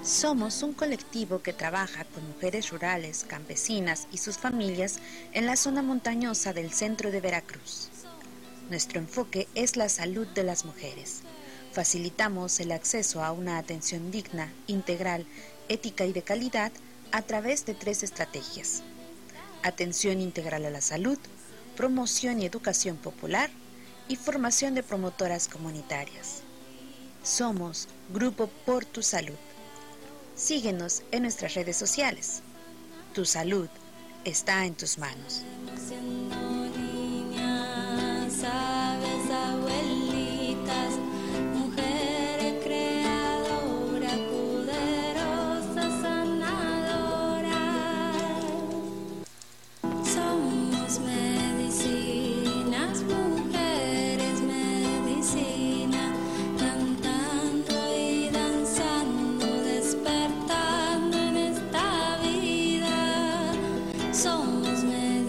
Somos un colectivo que trabaja con mujeres rurales, campesinas y sus familias en la zona montañosa del centro de Veracruz. Nuestro enfoque es la salud de las mujeres. Facilitamos el acceso a una atención digna, integral, ética y de calidad a través de 3 estrategias: atención integral a la salud, promoción y educación popular y formación de promotoras comunitarias. Somos Grupo Por Tu Salud. Síguenos en nuestras redes sociales. Tu salud está en tus manos. Sabes, abuelitas, mujeres creadoras, poderosas, sanadoras. Somos medicinas, mujeres medicina, cantando y danzando, despertando en esta vida. Somos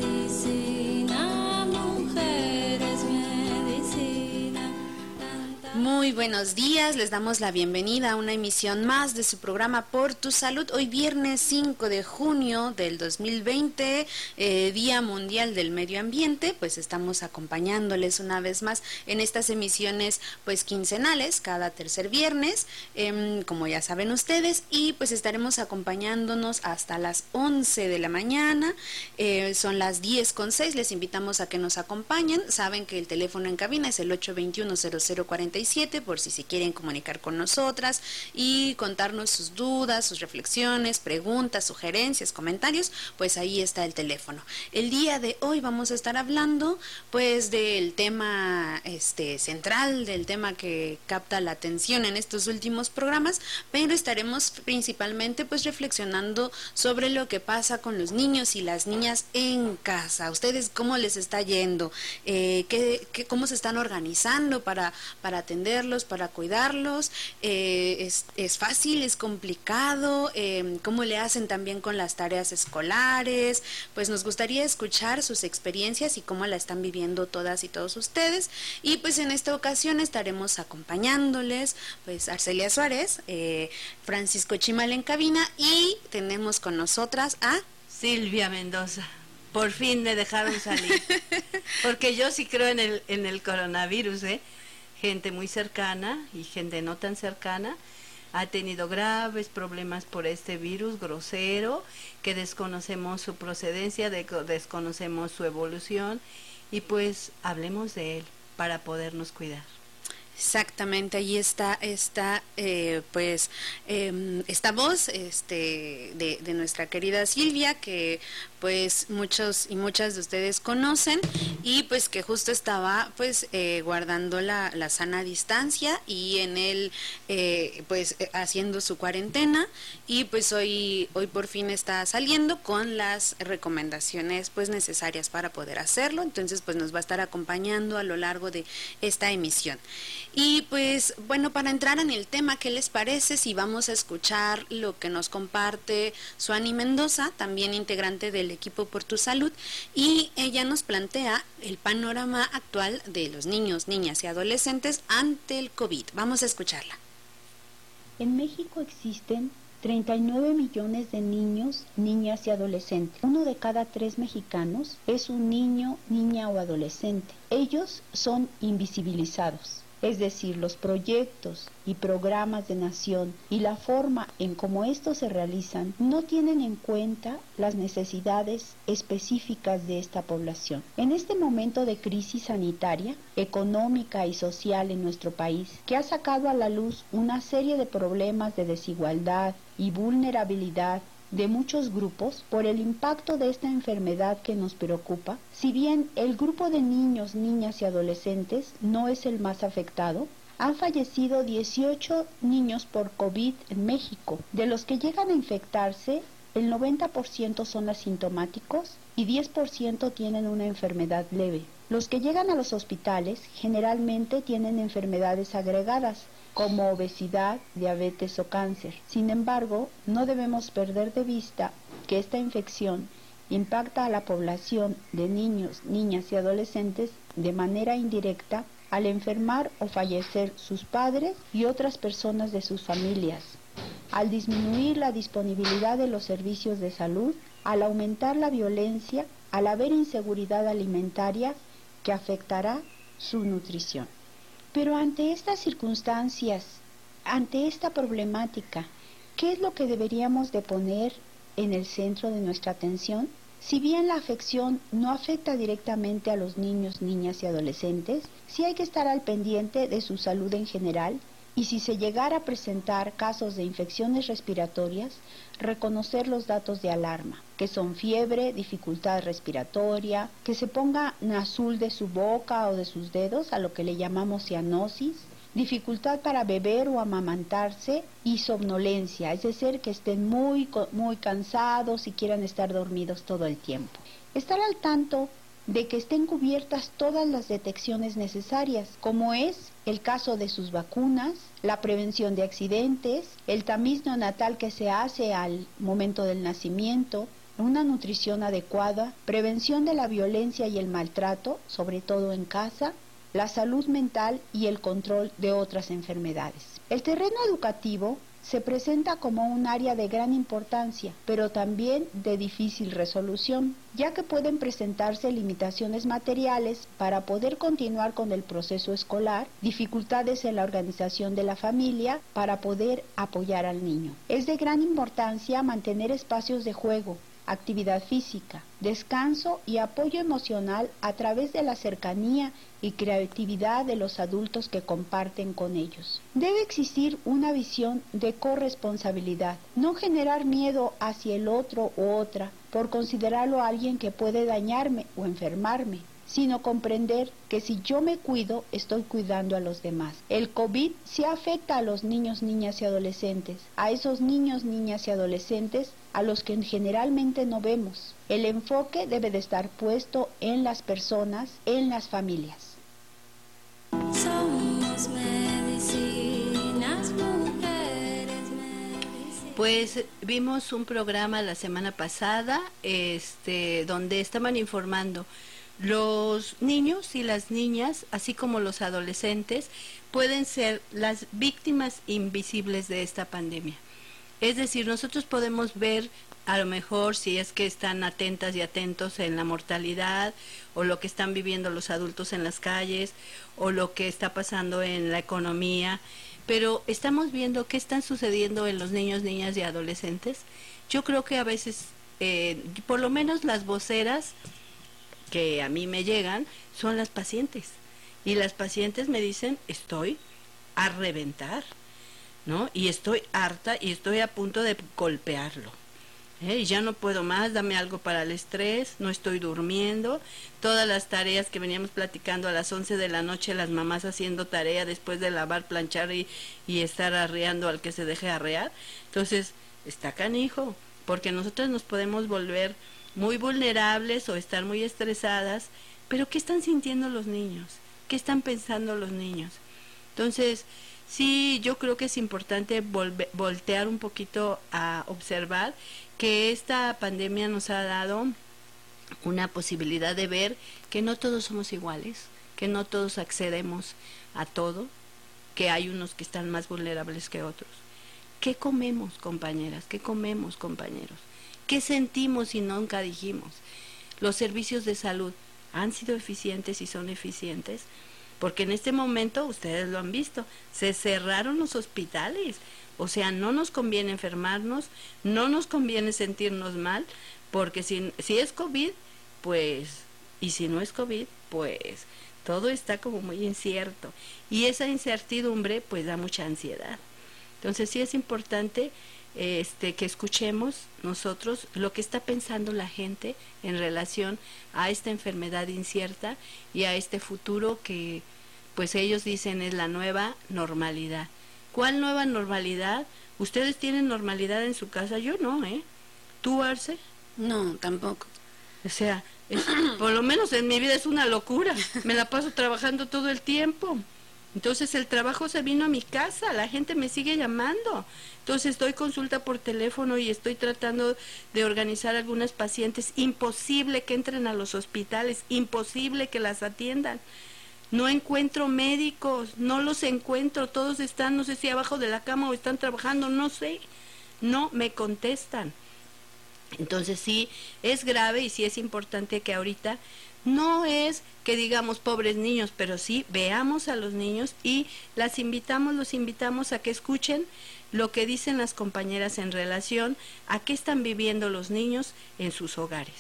medicina, mujeres medicina. Muy buenos días, les damos la bienvenida a una emisión más de su programa Por Tu Salud. Hoy viernes 5 de junio del 2020, Día Mundial del Medio Ambiente, pues estamos acompañándoles una vez más en estas emisiones pues quincenales, cada tercer viernes, como ya saben ustedes, y pues estaremos acompañándonos hasta las 11 de la mañana, son las 10:06, les invitamos a que nos acompañen. Saben que el teléfono en cabina es el 821-0047, por si se quieren comunicar con nosotras y contarnos sus dudas, sus reflexiones, preguntas, sugerencias, comentarios, pues ahí está el teléfono. El día de hoy vamos a estar hablando pues del tema central, del tema que capta la atención en estos últimos programas, pero estaremos principalmente pues reflexionando sobre lo que pasa con los niños y las niñas en casa. ¿Ustedes cómo les está yendo? ¿Cómo se están organizando para atenderlos, para cuidarlos? ¿Es fácil? ¿Es complicado? ¿Cómo le hacen también con las tareas escolares? Pues nos gustaría escuchar sus experiencias y cómo la están viviendo todas y todos ustedes. Y pues en esta ocasión estaremos acompañándoles pues Arcelia Suárez, Francisco Chimal en cabina, y tenemos con nosotras a Silvia Mendoza. Por fin me dejaron salir, porque yo sí creo en el coronavirus, gente muy cercana y gente no tan cercana ha tenido graves problemas por este virus grosero, que desconocemos su procedencia, desconocemos su evolución, y pues hablemos de él para podernos cuidar. Exactamente, ahí está esta voz de nuestra querida Silvia, que pues muchos y muchas de ustedes conocen, y pues que justo estaba pues guardando la sana distancia y en él haciendo su cuarentena, y pues hoy por fin está saliendo con las recomendaciones pues necesarias para poder hacerlo. Entonces pues nos va a estar acompañando a lo largo de esta emisión. Y pues bueno, para entrar en el tema, ¿qué les parece si vamos a escuchar lo que nos comparte Suani Mendoza, también integrante del equipo Por Tu Salud? Y ella nos plantea el panorama actual de los niños, niñas y adolescentes ante el COVID. Vamos a escucharla. En México existen 39 millones de niños, niñas y adolescentes. 1 de cada 3 mexicanos es un niño, niña o adolescente. Ellos son invisibilizados. Es decir, los proyectos y programas de nación y la forma en cómo estos se realizan no tienen en cuenta las necesidades específicas de esta población. En este momento de crisis sanitaria, económica y social en nuestro país, que ha sacado a la luz una serie de problemas de desigualdad y vulnerabilidad de muchos grupos por el impacto de esta enfermedad que nos preocupa, si bien el grupo de niños, niñas y adolescentes no es el más afectado, han fallecido 18 niños por COVID en México. De los que llegan a infectarse, el 90% son asintomáticos y 10% tienen una enfermedad leve. Los que llegan a los hospitales generalmente tienen enfermedades agregadas, como obesidad, diabetes o cáncer. Sin embargo, no debemos perder de vista que esta infección impacta a la población de niños, niñas y adolescentes de manera indirecta al enfermar o fallecer sus padres y otras personas de sus familias. al disminuir la disponibilidad de los servicios de salud, al aumentar la violencia, al haber inseguridad alimentaria que afectará su nutrición. Pero ante estas circunstancias, ante esta problemática, ¿qué es lo que deberíamos de poner en el centro de nuestra atención? Si bien la afección no afecta directamente a los niños, niñas y adolescentes, sí hay que estar al pendiente de su salud en general y si se llegara a presentar casos de infecciones respiratorias, reconocer los datos de alarma, que son fiebre, dificultad respiratoria, que se ponga en azul de su boca o de sus dedos, a lo que le llamamos cianosis, dificultad para beber o amamantarse y somnolencia, es decir, que estén muy cansados y quieran estar dormidos todo el tiempo. Estar al tanto de que estén cubiertas todas las detecciones necesarias, como es el caso de sus vacunas, la prevención de accidentes, el tamiz neonatal que se hace al momento del nacimiento, una nutrición adecuada, prevención de la violencia y el maltrato, sobre todo en casa, la salud mental y el control de otras enfermedades. El terreno educativo se presenta como un área de gran importancia, pero también de difícil resolución, ya que pueden presentarse limitaciones materiales para poder continuar con el proceso escolar, dificultades en la organización de la familia para poder apoyar al niño. Es de gran importancia mantener espacios de juego, actividad física, descanso y apoyo emocional a través de la cercanía y creatividad de los adultos que comparten con ellos. Debe existir una visión de corresponsabilidad, no generar miedo hacia el otro u otra por considerarlo alguien que puede dañarme o enfermarme, sino comprender que si yo me cuido, estoy cuidando a los demás. El COVID sí afecta a los niños, niñas y adolescentes, a esos niños, niñas y adolescentes a los que generalmente no vemos. El enfoque debe de estar puesto en las personas, en las familias. Somos medicinas, mujeres medicinas. Pues vimos un programa la semana pasada, donde estaban informando los niños y las niñas, así como los adolescentes, pueden ser las víctimas invisibles de esta pandemia. Es decir, nosotros podemos ver, a lo mejor, si es que están atentas y atentos en la mortalidad, o lo que están viviendo los adultos en las calles, o lo que está pasando en la economía, pero estamos viendo qué están sucediendo en los niños, niñas y adolescentes. Yo creo que a veces, por lo menos las voceras que a mí me llegan, son las pacientes. Y las pacientes me dicen, estoy a reventar, ¿no? Y estoy harta y estoy a punto de golpearlo. Y ya no puedo más, dame algo para el estrés, no estoy durmiendo. Todas las tareas que veníamos platicando a las 11 de la noche, las mamás haciendo tarea después de lavar, planchar y estar arreando al que se deje arrear. Entonces, está canijo, porque nosotros nos podemos volver muy vulnerables o estar muy estresadas, pero ¿qué están sintiendo los niños? ¿Qué están pensando los niños? Entonces, sí, yo creo que es importante voltear un poquito a observar que esta pandemia nos ha dado una posibilidad de ver que no todos somos iguales, que no todos accedemos a todo, que hay unos que están más vulnerables que otros. ¿Qué comemos, compañeras? ¿Qué comemos, compañeros? ¿Qué sentimos y nunca dijimos? Los servicios de salud han sido eficientes y son eficientes, porque en este momento, ustedes lo han visto, se cerraron los hospitales. O sea, no nos conviene enfermarnos, no nos conviene sentirnos mal, porque si es COVID, pues, y si no es COVID, pues, todo está como muy incierto. Y esa incertidumbre, pues, da mucha ansiedad. Entonces, sí es importante que escuchemos nosotros lo que está pensando la gente en relación a esta enfermedad incierta y a este futuro que pues ellos dicen es la nueva normalidad. ¿Cuál nueva normalidad? ¿Ustedes tienen normalidad en su casa? Yo no, ¿eh? ¿Tú, Arce? No, tampoco. O sea, por lo menos en mi vida es una locura. Me la paso trabajando todo el tiempo. Entonces el trabajo se vino a mi casa, la gente me sigue llamando. Entonces doy consulta por teléfono y estoy tratando de organizar algunas pacientes. Imposible que entren a los hospitales, imposible que las atiendan. No encuentro médicos, no los encuentro, todos están, no sé si abajo de la cama o están trabajando, no sé. no me contestan. Entonces sí es grave y sí es importante que ahorita no es que digamos pobres niños, pero sí veamos a los niños y los invitamos a que escuchen lo que dicen las compañeras en relación a qué están viviendo los niños en sus hogares.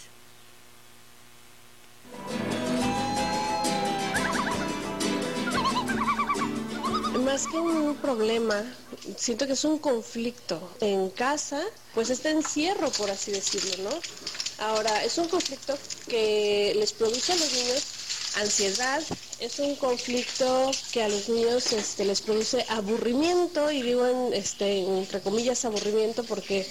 Más que un problema, siento que es un conflicto en casa, pues este encierro, por así decirlo, ¿no? Ahora, es un conflicto que les produce a los niños ansiedad, es un conflicto que a los niños les produce aburrimiento, y digo entre comillas aburrimiento porque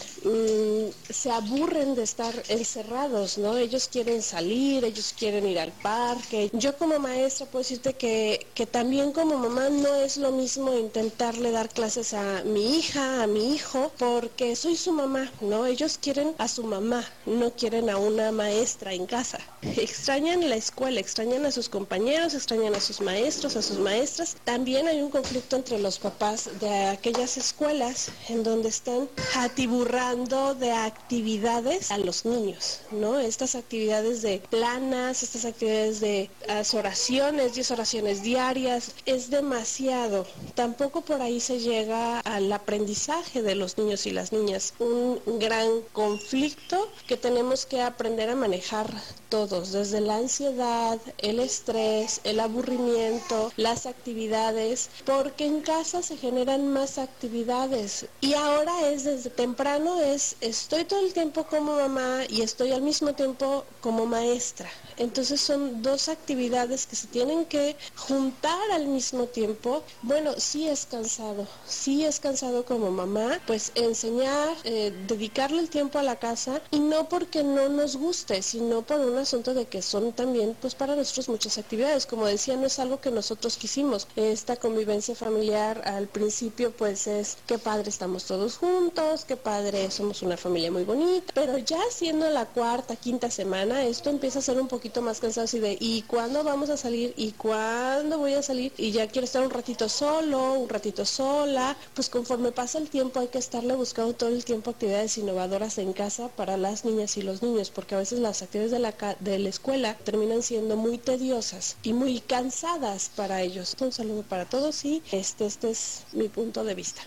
se aburren de estar encerrados, ¿no? Ellos quieren salir, ellos quieren ir al parque. Yo como maestra puedo decirte que también como mamá no es lo mismo intentarle dar clases a mi hija, a mi hijo, porque soy su mamá, ¿no? Ellos quieren a su mamá, no quieren a una maestra en casa. Extrañan la escuela, extrañan a sus compañeros, extrañan a sus maestros, a sus maestras. También hay un conflicto entre los papás de aquellas escuelas en donde están atiburrados de actividades a los niños, ¿no? Estas actividades de planas, estas actividades de oraciones, 10 oraciones diarias, es demasiado. Tampoco por ahí se llega al aprendizaje de los niños y las niñas. Un gran conflicto que tenemos que aprender a manejar todos, desde la ansiedad, el estrés, el aburrimiento, las actividades, porque en casa se generan más actividades y ahora es desde temprano, estoy todo el tiempo como mamá y estoy al mismo tiempo como maestra. Entonces son dos actividades que se tienen que juntar al mismo tiempo. Bueno, sí es cansado como mamá, pues enseñar, dedicarle el tiempo a la casa, y no porque no nos guste, sino por un asunto de que son también, pues para nosotros muchas actividades. Como decía, no es algo que nosotros quisimos. Esta convivencia familiar al principio, pues es qué padre estamos todos juntos, qué padre, somos una familia muy bonita, pero ya siendo la cuarta, quinta semana, esto empieza a ser un poquito más cansado, así de ¿y cuándo vamos a salir? ¿Y cuándo voy a salir? Y ya quiero estar un ratito solo, un ratito sola. Pues conforme pasa el tiempo hay que estarle buscando todo el tiempo actividades innovadoras en casa para las niñas y los niños, porque a veces las actividades de la escuela terminan siendo muy tediosas y muy cansadas para ellos. Un saludo para todos y este es mi punto de vista.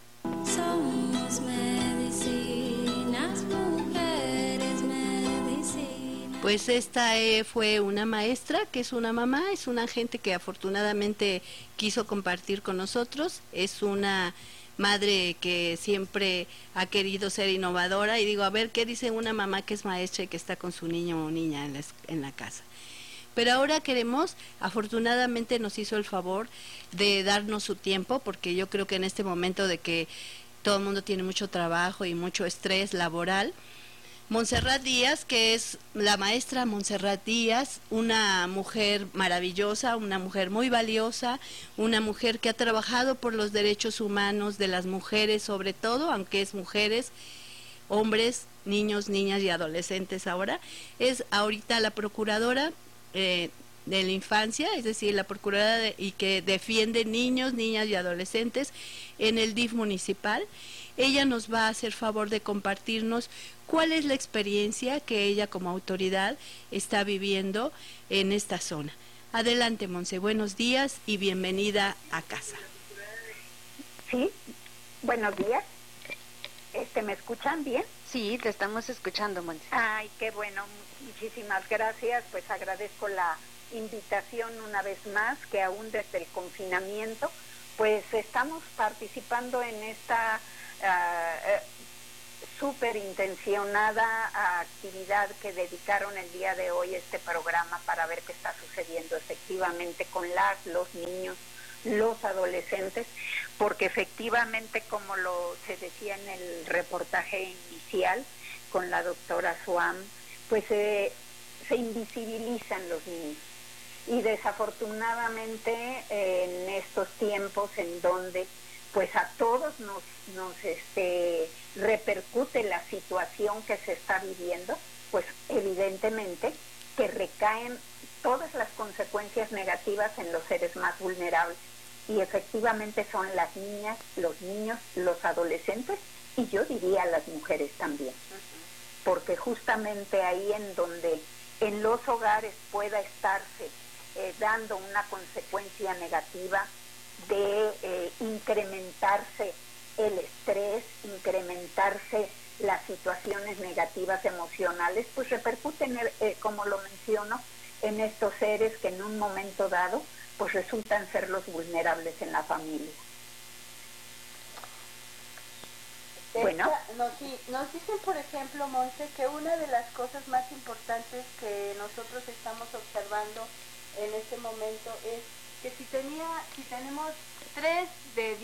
Somos medicinas, mujeres medicinas. Pues esta fue una maestra, que es una mamá, es una gente que afortunadamente quiso compartir con nosotros, es una madre que siempre ha querido ser innovadora, y digo, a ver, ¿qué dice una mamá que es maestra y que está con su niño o niña en la casa? Pero ahora queremos, afortunadamente nos hizo el favor de darnos su tiempo, porque yo creo que en este momento de que todo el mundo tiene mucho trabajo y mucho estrés laboral, Montserrat Díaz, que es la maestra Montserrat Díaz, una mujer maravillosa, una mujer muy valiosa, una mujer que ha trabajado por los derechos humanos de las mujeres, sobre todo, aunque es mujeres, hombres, niños, niñas y adolescentes ahora, es ahorita la procuradora de la infancia, es decir, la procuradora y que defiende niños, niñas y adolescentes en el DIF municipal. Ella nos va a hacer favor de compartirnos cuál es la experiencia que ella como autoridad está viviendo en esta zona. Adelante, Monse, buenos días y bienvenida a casa. Sí, buenos días. ¿Me escuchan bien? Sí, te estamos escuchando, Monse. Ay, qué bueno, muchísimas gracias. Pues agradezco la invitación una vez más, que aún desde el confinamiento, pues estamos participando en esta súper intencionada actividad que dedicaron el día de hoy este programa para ver qué está sucediendo efectivamente con los niños, los adolescentes, porque efectivamente, como se decía en el reportaje inicial con la doctora Suam, pues se invisibilizan los niños. Y desafortunadamente en estos tiempos en donde pues a todos nos repercute la situación que se está viviendo, pues evidentemente que recaen todas las consecuencias negativas en los seres más vulnerables, y efectivamente son las niñas, los niños, los adolescentes y yo diría a las mujeres también, porque justamente ahí en donde en los hogares pueda estarse dando una consecuencia negativa de incrementarse el estrés, incrementarse las situaciones negativas emocionales, pues repercuten, como lo menciono, en estos seres que en un momento dado pues resultan ser los vulnerables en la familia. Bueno, nos dicen, por ejemplo, Monse, que una de las cosas más importantes que nosotros estamos observando en este momento es que si tenemos 3 de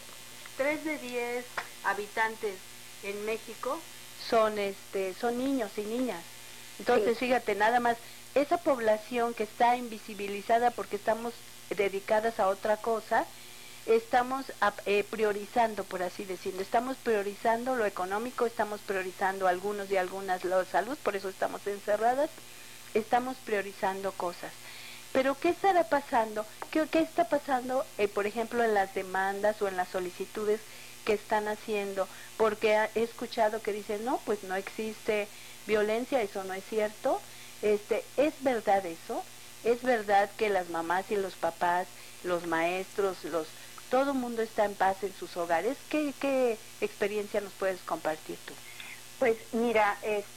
10 habitantes en México son niños y niñas. Entonces, sí. fíjate, nada más esa población que está invisibilizada porque estamos dedicadas a otra cosa, estamos priorizando, por así decirlo, estamos priorizando lo económico, estamos priorizando algunos y algunas la salud, por eso estamos encerradas, estamos priorizando cosas. Pero ¿qué estará pasando? ¿Qué está pasando, por ejemplo, en las demandas o en las solicitudes que están haciendo? Porque he escuchado que dicen, no, pues no existe violencia, eso no es cierto. ¿Es verdad eso? ¿Es verdad que las mamás y los papás, los maestros, todo el mundo está en paz en sus hogares? ¿Qué experiencia nos puedes compartir tú? Pues mira,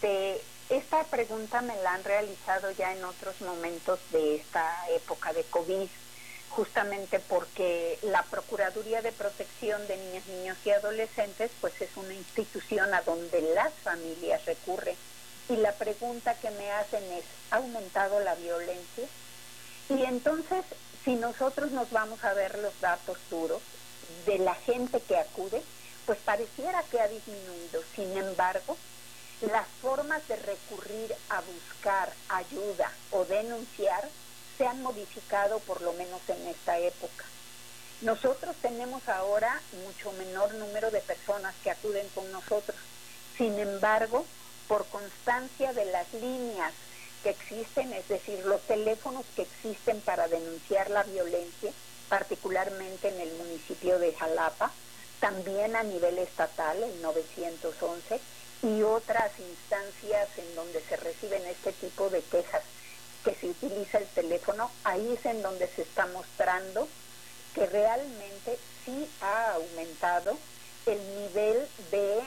esta pregunta me la han realizado ya en otros momentos de esta época de COVID, justamente porque la Procuraduría de Protección de Niñas, Niños y Adolescentes pues es una institución a donde las familias recurren. Y la pregunta que me hacen es, ¿ha aumentado la violencia? Y entonces, si nosotros nos vamos a ver los datos duros de la gente que acude, pues pareciera que ha disminuido. Sin embargo, las formas de recurrir a buscar ayuda o denunciar se han modificado, por lo menos en esta época. Nosotros tenemos ahora mucho menor número de personas que acuden con nosotros. Sin embargo, por constancia de las líneas que existen, es decir, los teléfonos que existen para denunciar la violencia, particularmente en el municipio de Jalapa, también a nivel estatal, el 911, y otras instancias en donde se reciben este tipo de quejas que se utiliza el teléfono, ahí es en donde se está mostrando que realmente sí ha aumentado el nivel de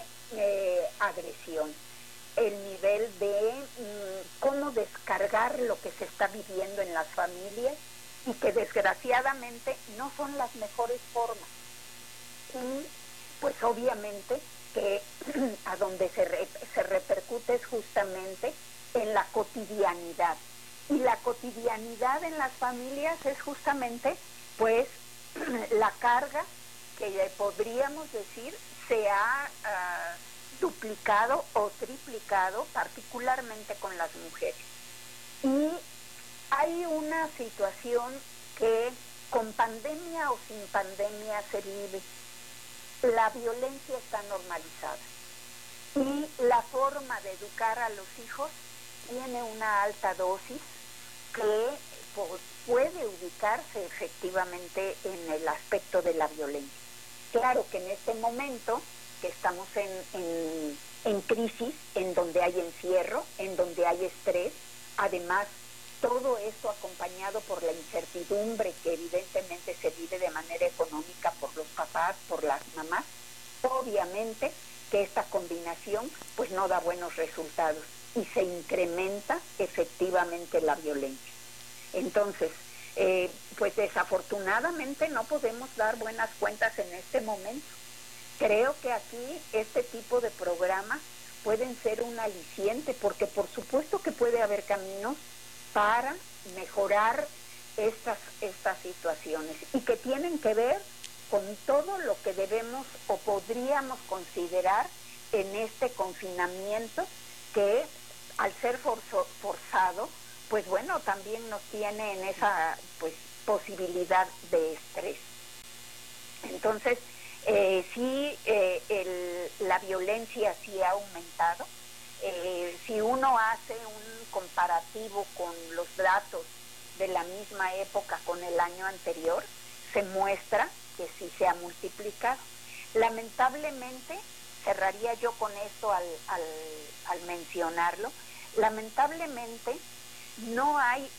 agresión, el nivel de cómo descargar lo que se está viviendo en las familias y que desgraciadamente no son las mejores formas. Y pues obviamente que a donde se repercute es justamente en la cotidianidad. Y la cotidianidad en las familias es justamente pues la carga que podríamos decir se ha duplicado o triplicado, particularmente con las mujeres. Y hay una situación que con pandemia o sin pandemia se vive. La violencia está normalizada y la forma de educar a los hijos tiene una alta dosis que puede ubicarse efectivamente en el aspecto de la violencia. Claro que en este momento que estamos en crisis, en donde hay encierro, en donde hay estrés, además todo esto acompañado por la incertidumbre que evidentemente se vive de manera económica por los papás, por las mamás, obviamente que esta combinación pues no da buenos resultados y se incrementa efectivamente la violencia. Entonces, pues desafortunadamente no podemos dar buenas cuentas en este momento. Creo que aquí este tipo de programas pueden ser un aliciente, porque por supuesto que puede haber caminos para mejorar estas situaciones y que tienen que ver con todo lo que debemos o podríamos considerar en este confinamiento que al ser forzado, pues bueno, también nos tiene en esa pues posibilidad de estrés. Entonces, la violencia sí ha aumentado. Si uno hace un comparativo con los datos de la misma época con el año anterior, se muestra que sí se ha multiplicado. Lamentablemente cerraría yo con esto al mencionarlo, lamentablemente no hay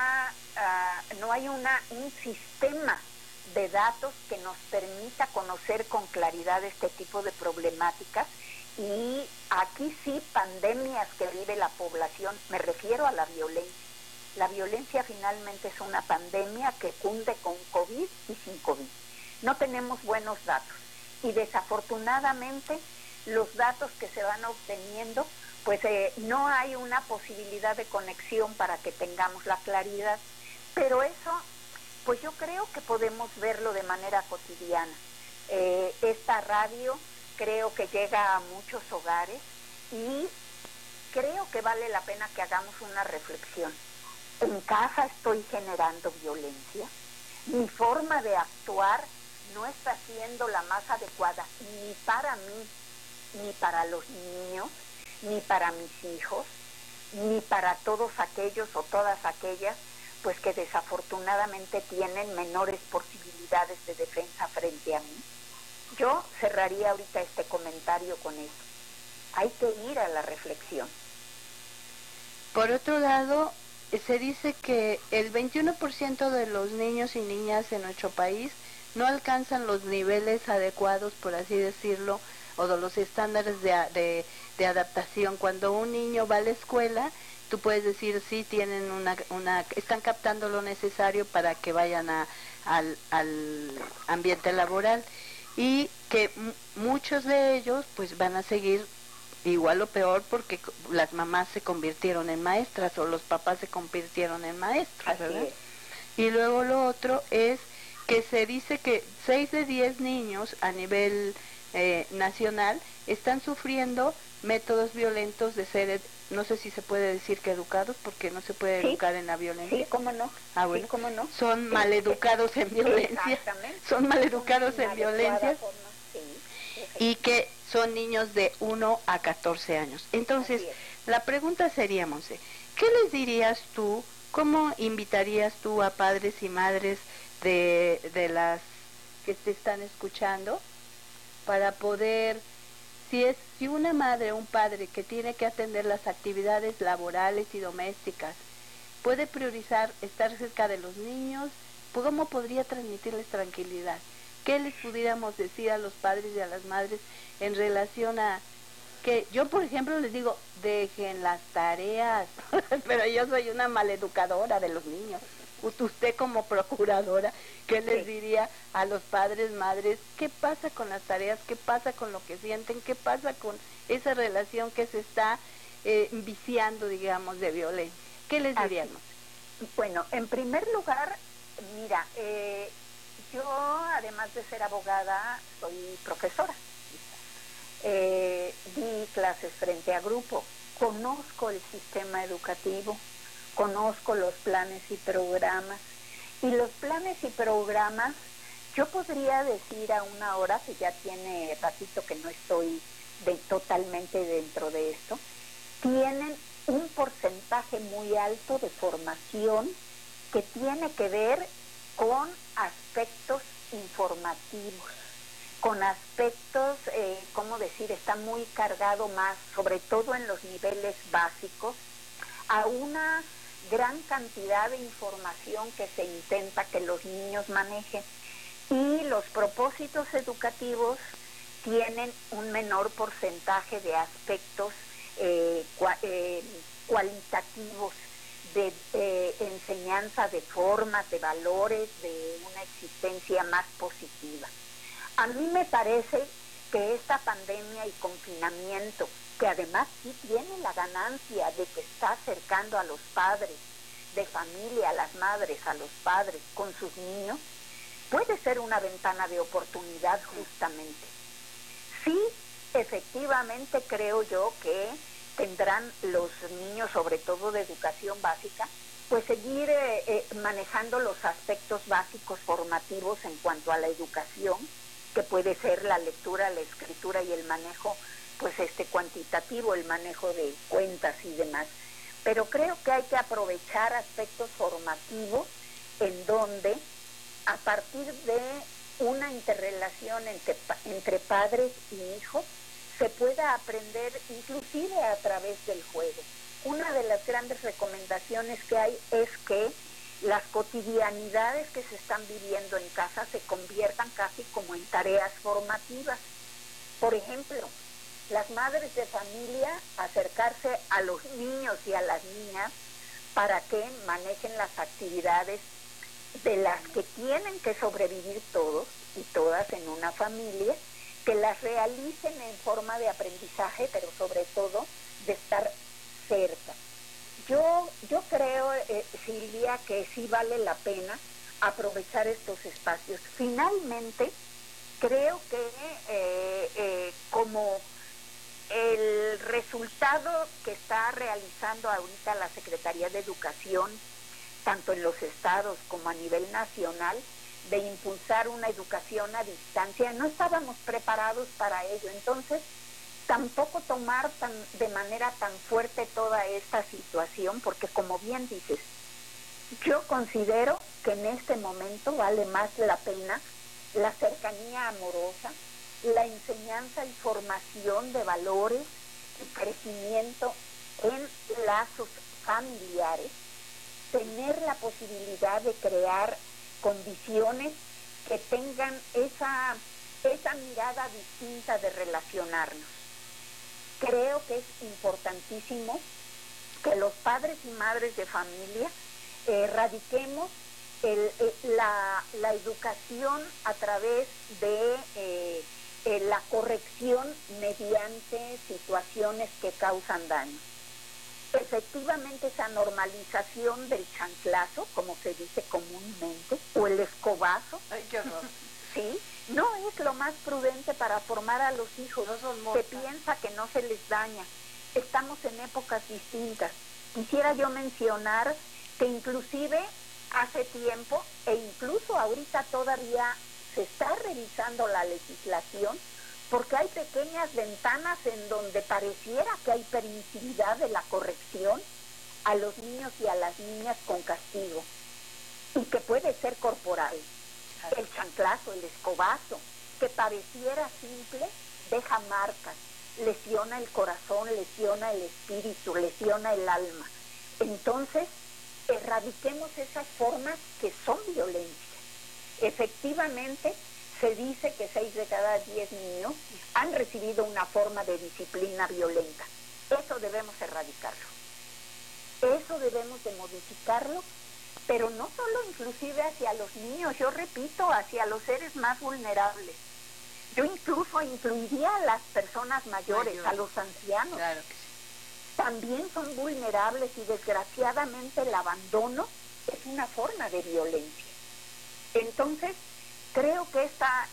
un sistema de datos que nos permita conocer con claridad este tipo de problemáticas, y aquí sí, pandemias que vive la población, me refiero a la violencia. La violencia finalmente es una pandemia que cunde con COVID y sin COVID. No tenemos buenos datos y desafortunadamente los datos que se van obteniendo, pues no hay una posibilidad de conexión para que tengamos la claridad, pero eso, pues yo creo que podemos verlo de manera cotidiana. Esta radio creo que llega a muchos hogares y creo que vale la pena que hagamos una reflexión. En casa estoy generando violencia, mi forma de actuar no está siendo la más adecuada ni para mí, ni para los niños, ni para mis hijos, ni para todos aquellos o todas aquellas pues que desafortunadamente tienen menores posibilidades de defensa frente a mí. Yo cerraría ahorita este comentario con esto. Hay que ir a la reflexión. Por otro lado, se dice que el 21% de los niños y niñas en nuestro país no alcanzan los niveles adecuados, por así decirlo, o de los estándares de adaptación. Cuando un niño va a la escuela, tú puedes decir, sí, tienen están captando lo necesario para que vayan al ambiente laboral, y que muchos de ellos pues van a seguir igual o peor porque las mamás se convirtieron en maestras o los papás se convirtieron en maestros, ¿verdad? Y luego lo otro es que se dice que 6 de 10 niños a nivel nacional están sufriendo métodos violentos de ser, no sé si se puede decir que educados, porque no se puede educar en la violencia. Sí, cómo no. Ah, bueno. Sí, cómo no. Son maleducados en violencia. Exactamente. Son maleducados en violencia. Sí, y que son niños de 1 a 14 años. Entonces, la pregunta sería, Monse, ¿qué les dirías tú, cómo invitarías tú a padres y madres de las que te están escuchando para poder, si una madre o un padre que tiene que atender las actividades laborales y domésticas, puede priorizar estar cerca de los niños, ¿cómo podría transmitirles tranquilidad? ¿Qué les pudiéramos decir a los padres y a las madres en relación a que yo, por ejemplo, les digo, dejen las tareas, pero yo soy una maleducadora de los niños? Usted como procuradora, ¿qué les diría a los padres, madres? ¿Qué pasa con las tareas? ¿Qué pasa con lo que sienten? ¿Qué pasa con esa relación que se está viciando, digamos, de violencia? ¿Qué les diríamos? Bueno, en primer lugar, mira, yo, además de ser abogada, soy profesora. Di clases frente a grupo, conozco el sistema educativo, conozco los planes y programas. Y los planes y programas, yo podría decir a una hora, que ya tiene ratito que no estoy totalmente dentro de esto, tienen un porcentaje muy alto de formación que tiene que ver con aspectos informativos, con aspectos, ¿cómo decir?, está muy cargado más, sobre todo en los niveles básicos, a una gran cantidad de información que se intenta que los niños manejen, y los propósitos educativos tienen un menor porcentaje de aspectos cualitativos, de enseñanza de formas, de valores, de una existencia más positiva. A mí me parece que esta pandemia y confinamiento, que además sí tiene la ganancia de que está acercando a los padres de familia, a las madres, a los padres con sus niños, puede ser una ventana de oportunidad justamente. Sí, efectivamente creo yo que tendrán los niños, sobre todo de educación básica, pues seguir manejando los aspectos básicos formativos en cuanto a la educación, que puede ser la lectura, la escritura y el manejo, pues cuantitativo, el manejo de cuentas y demás. Pero creo que hay que aprovechar aspectos formativos en donde, a partir de una interrelación entre padres y hijos, se pueda aprender inclusive a través del juego. Una de las grandes recomendaciones que hay es que las cotidianidades que se están viviendo en casa se conviertan casi como en tareas formativas. Por ejemplo, las madres de familia acercarse a los niños y a las niñas para que manejen las actividades de las que tienen que sobrevivir todos y todas en una familia, que las realicen en forma de aprendizaje, pero sobre todo de estar cerca. Yo creo, Silvia, que sí vale la pena aprovechar estos espacios. Finalmente, creo que como el resultado que está realizando ahorita la Secretaría de Educación, tanto en los estados como a nivel nacional, de impulsar una educación a distancia, no estábamos preparados para ello. Entonces, tampoco tomar de manera tan fuerte toda esta situación, porque como bien dices, yo considero que en este momento vale más la pena la cercanía amorosa, la enseñanza y formación de valores y crecimiento en lazos familiares, tener la posibilidad de crear condiciones que tengan esa mirada distinta de relacionarnos. Creo que es importantísimo que los padres y madres de familia radiquemos la educación a través de la corrección mediante situaciones que causan daño. Efectivamente, esa normalización del chanclazo, como se dice comúnmente, o el escobazo, Ay, qué horror. ¿sí? No es lo más prudente para formar a los hijos. No son Se mortas. piensa que no se les daña. Estamos en épocas distintas. Quisiera yo mencionar que inclusive hace tiempo, e incluso ahorita todavía se está revisando la legislación, porque hay pequeñas ventanas en donde pareciera que hay permisividad de la corrección a los niños y a las niñas con castigo, y que puede ser corporal. El chanclazo, el escobazo, que pareciera simple, deja marcas, lesiona el corazón, lesiona el espíritu, lesiona el alma. Entonces, erradiquemos esas formas que son violencia. Efectivamente, se dice que 6 de cada 10 niños han recibido una forma de disciplina violenta. Eso debemos erradicarlo. Eso debemos de modificarlo, pero no solo inclusive hacia los niños, yo repito, hacia los seres más vulnerables. Yo incluso incluiría a las personas mayores, a los ancianos. Claro que sí. También son vulnerables y desgraciadamente el abandono es una forma de violencia. Entonces, creo que esta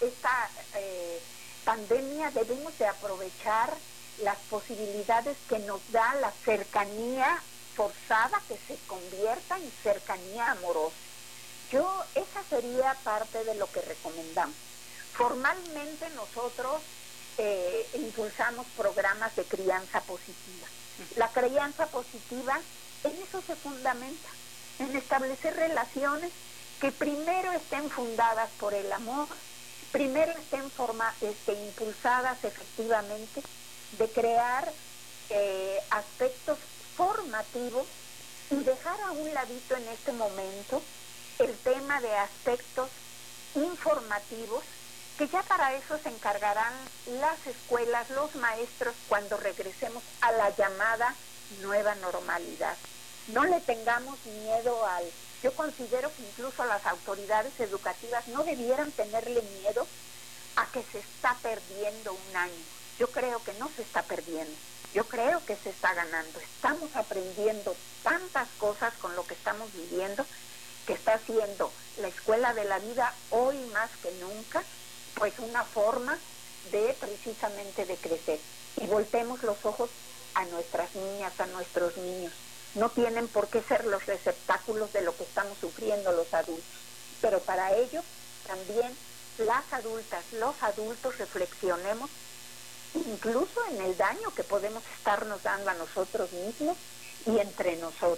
pandemia debemos de aprovechar las posibilidades que nos da la cercanía forzada, que se convierta en cercanía amorosa. Esa sería parte de lo que recomendamos. Formalmente nosotros impulsamos programas de crianza positiva. La crianza positiva en eso se fundamenta, en establecer relaciones que primero estén fundadas por el amor, primero estén impulsadas efectivamente de crear aspectos formativos y dejar a un ladito en este momento el tema de aspectos informativos, que ya para eso se encargarán las escuelas, los maestros, cuando regresemos a la llamada nueva normalidad. No le tengamos miedo yo considero que incluso las autoridades educativas no debieran tenerle miedo a que se está perdiendo un año. Yo creo que no se está perdiendo, yo creo que se está ganando. Estamos aprendiendo tantas cosas con lo que estamos viviendo, que está haciendo la escuela de la vida hoy más que nunca, pues una forma de precisamente de crecer. Y voltemos los ojos a nuestras niñas, a nuestros niños. No tienen por qué ser los receptáculos de lo que estamos sufriendo los adultos, pero para ello también las adultas, los adultos reflexionemos incluso en el daño que podemos estarnos dando a nosotros mismos y entre nosotros.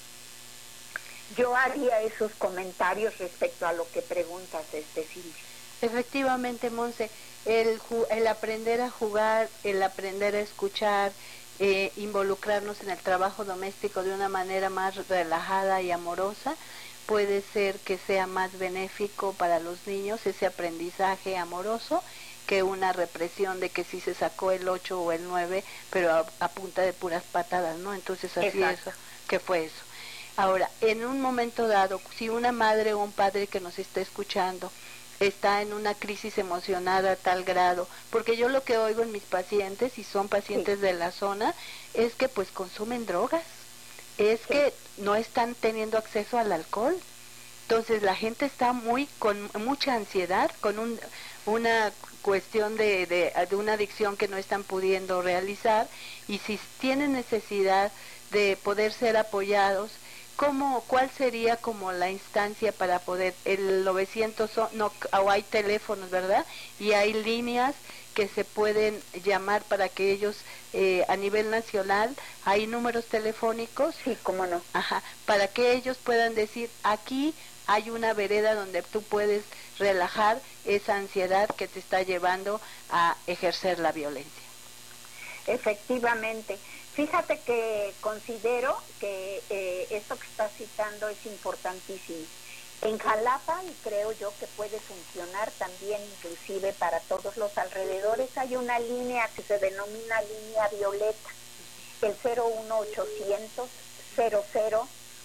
Yo haría esos comentarios respecto a lo que preguntas, Silvia. Efectivamente, Monse, el aprender a jugar, el aprender a escuchar, involucrarnos en el trabajo doméstico de una manera más relajada y amorosa, puede ser que sea más benéfico para los niños ese aprendizaje amoroso que una represión de que si se sacó el 8 o el 9, pero a punta de puras patadas, ¿no? Entonces así es, ¿qué fue eso? Ahora, en un momento dado, si una madre o un padre que nos está escuchando está en una crisis emocional a tal grado, porque yo lo que oigo en mis pacientes, y son pacientes de la zona, es que pues consumen drogas, es que no están teniendo acceso al alcohol. Entonces la gente está con mucha ansiedad, con una cuestión de una adicción que no están pudiendo realizar, y si tienen necesidad de poder ser apoyados, ¿cuál sería como la instancia para poder? El 900, o hay teléfonos, ¿verdad? Y hay líneas que se pueden llamar para que ellos, a nivel nacional, hay números telefónicos. Sí, cómo no. Ajá, para que ellos puedan decir, aquí hay una vereda donde tú puedes relajar esa ansiedad que te está llevando a ejercer la violencia. Efectivamente. Fíjate que considero que esto que estás citando es importantísimo. En Jalapa, y creo yo que puede funcionar también inclusive para todos los alrededores, hay una línea que se denomina línea violeta, el 01800 00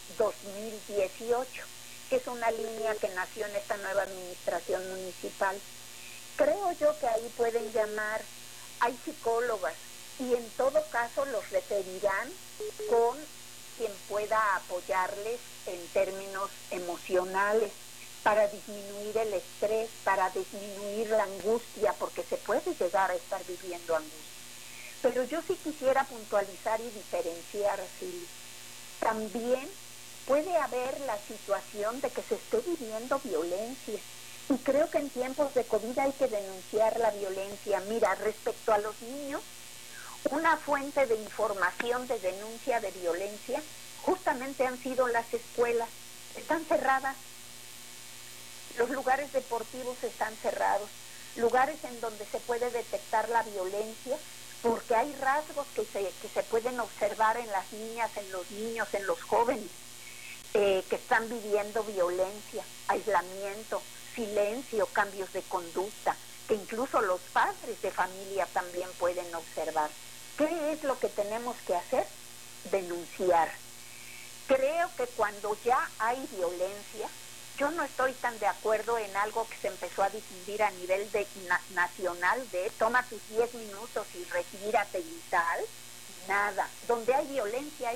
2018, que es una línea que nació en esta nueva administración municipal. Creo yo que ahí pueden llamar, hay psicólogas, y en todo caso los referirán con quien pueda apoyarles en términos emocionales para disminuir el estrés, para disminuir la angustia, porque se puede llegar a estar viviendo angustia. Pero yo sí quisiera puntualizar y diferenciar, así. También puede haber la situación de que se esté viviendo violencia. Y creo que en tiempos de COVID hay que denunciar la violencia. Mira, respecto a los niños, una fuente de información de denuncia de violencia justamente han sido las escuelas. Están cerradas, los lugares deportivos están cerrados, lugares en donde se puede detectar la violencia, porque hay rasgos que se pueden observar en las niñas, en los niños, en los jóvenes, que están viviendo violencia, aislamiento, silencio, cambios de conducta, que incluso los padres de familia también pueden observar. ¿Qué es lo que tenemos que hacer? Denunciar. Creo que cuando ya hay violencia, yo no estoy tan de acuerdo en algo que se empezó a difundir a nivel nacional de toma tus 10 minutos y retírate y tal. Nada. Donde hay violencia,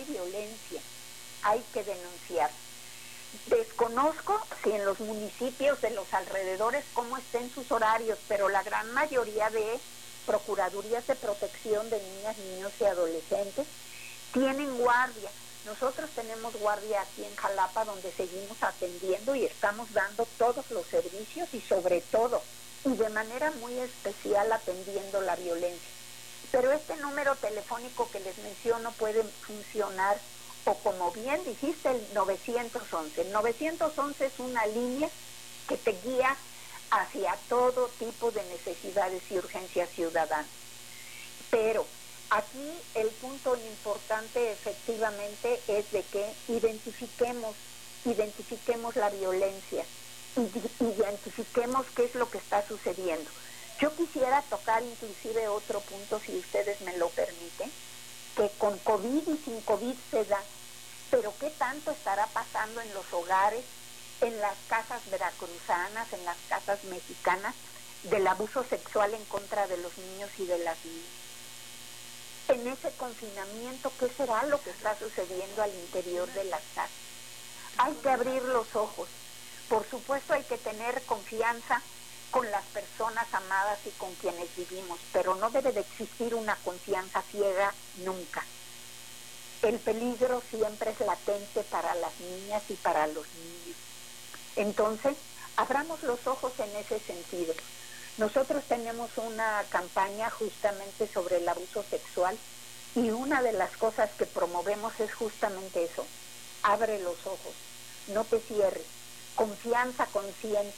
hay que denunciar. Desconozco si en los municipios de los alrededores cómo estén sus horarios, pero la gran mayoría de procuradurías de protección de niñas, niños y adolescentes tienen guardia. Nosotros tenemos guardia aquí en Jalapa, donde seguimos atendiendo y estamos dando todos los servicios y sobre todo, y de manera muy especial, atendiendo la violencia. Pero este número telefónico que les menciono puede funcionar, o como bien dijiste, el 911. El 911 es una línea que te guía hacia todo tipo de necesidades y urgencias ciudadanas. Pero aquí el punto importante efectivamente es de que identifiquemos la violencia, identifiquemos qué es lo que está sucediendo. Yo quisiera tocar inclusive otro punto, si ustedes me lo permiten, que con COVID y sin COVID se da, pero qué tanto estará pasando en los hogares, en las casas veracruzanas, en las casas mexicanas, del abuso sexual en contra de los niños y de las niñas. En ese confinamiento, ¿qué será lo que está sucediendo al interior de las casas? Hay que abrir los ojos. Por supuesto hay que tener confianza con las personas amadas y con quienes vivimos, pero no debe de existir una confianza ciega nunca. El peligro siempre es latente para las niñas y para los niños. Entonces, abramos los ojos en ese sentido. Nosotros tenemos una campaña justamente sobre el abuso sexual y una de las cosas que promovemos es justamente eso. Abre los ojos, no te cierres, confianza consciente,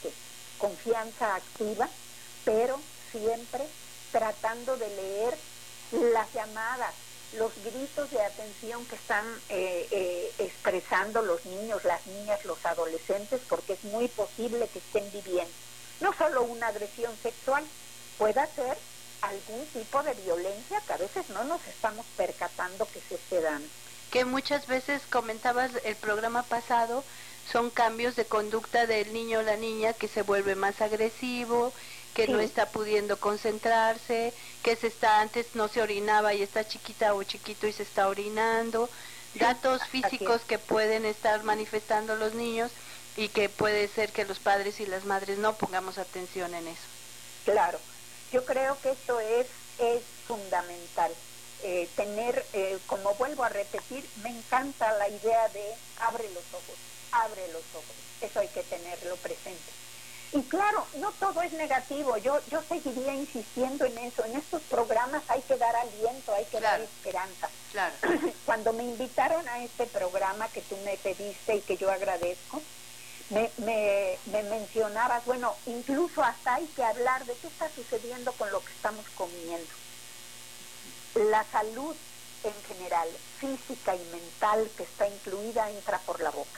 confianza activa, pero siempre tratando de leer las llamadas, los gritos de atención que están expresando los niños, las niñas, los adolescentes, porque es muy posible que estén viviendo no solo una agresión sexual, pueda ser algún tipo de violencia que a veces no nos estamos percatando que se esté dando. Que muchas veces comentabas el programa pasado, son cambios de conducta del niño o la niña que se vuelve más agresivo, que no está pudiendo concentrarse, que antes no se orinaba y está chiquita o chiquito y se está orinando, datos físicos que pueden estar manifestando los niños y que puede ser que los padres y las madres no pongamos atención en eso. Claro, yo creo que esto es fundamental. Tener, como vuelvo a repetir, me encanta la idea de abre los ojos, eso hay que tenerlo presente. Y claro, no todo es negativo, yo seguiría insistiendo en eso, en estos programas hay que dar aliento, hay que dar esperanza. Claro. Cuando me invitaron a este programa que tú me pediste y que yo agradezco, me mencionabas, bueno, incluso hasta hay que hablar de qué está sucediendo con lo que estamos comiendo. La salud en general, física y mental que está incluida, entra por la boca.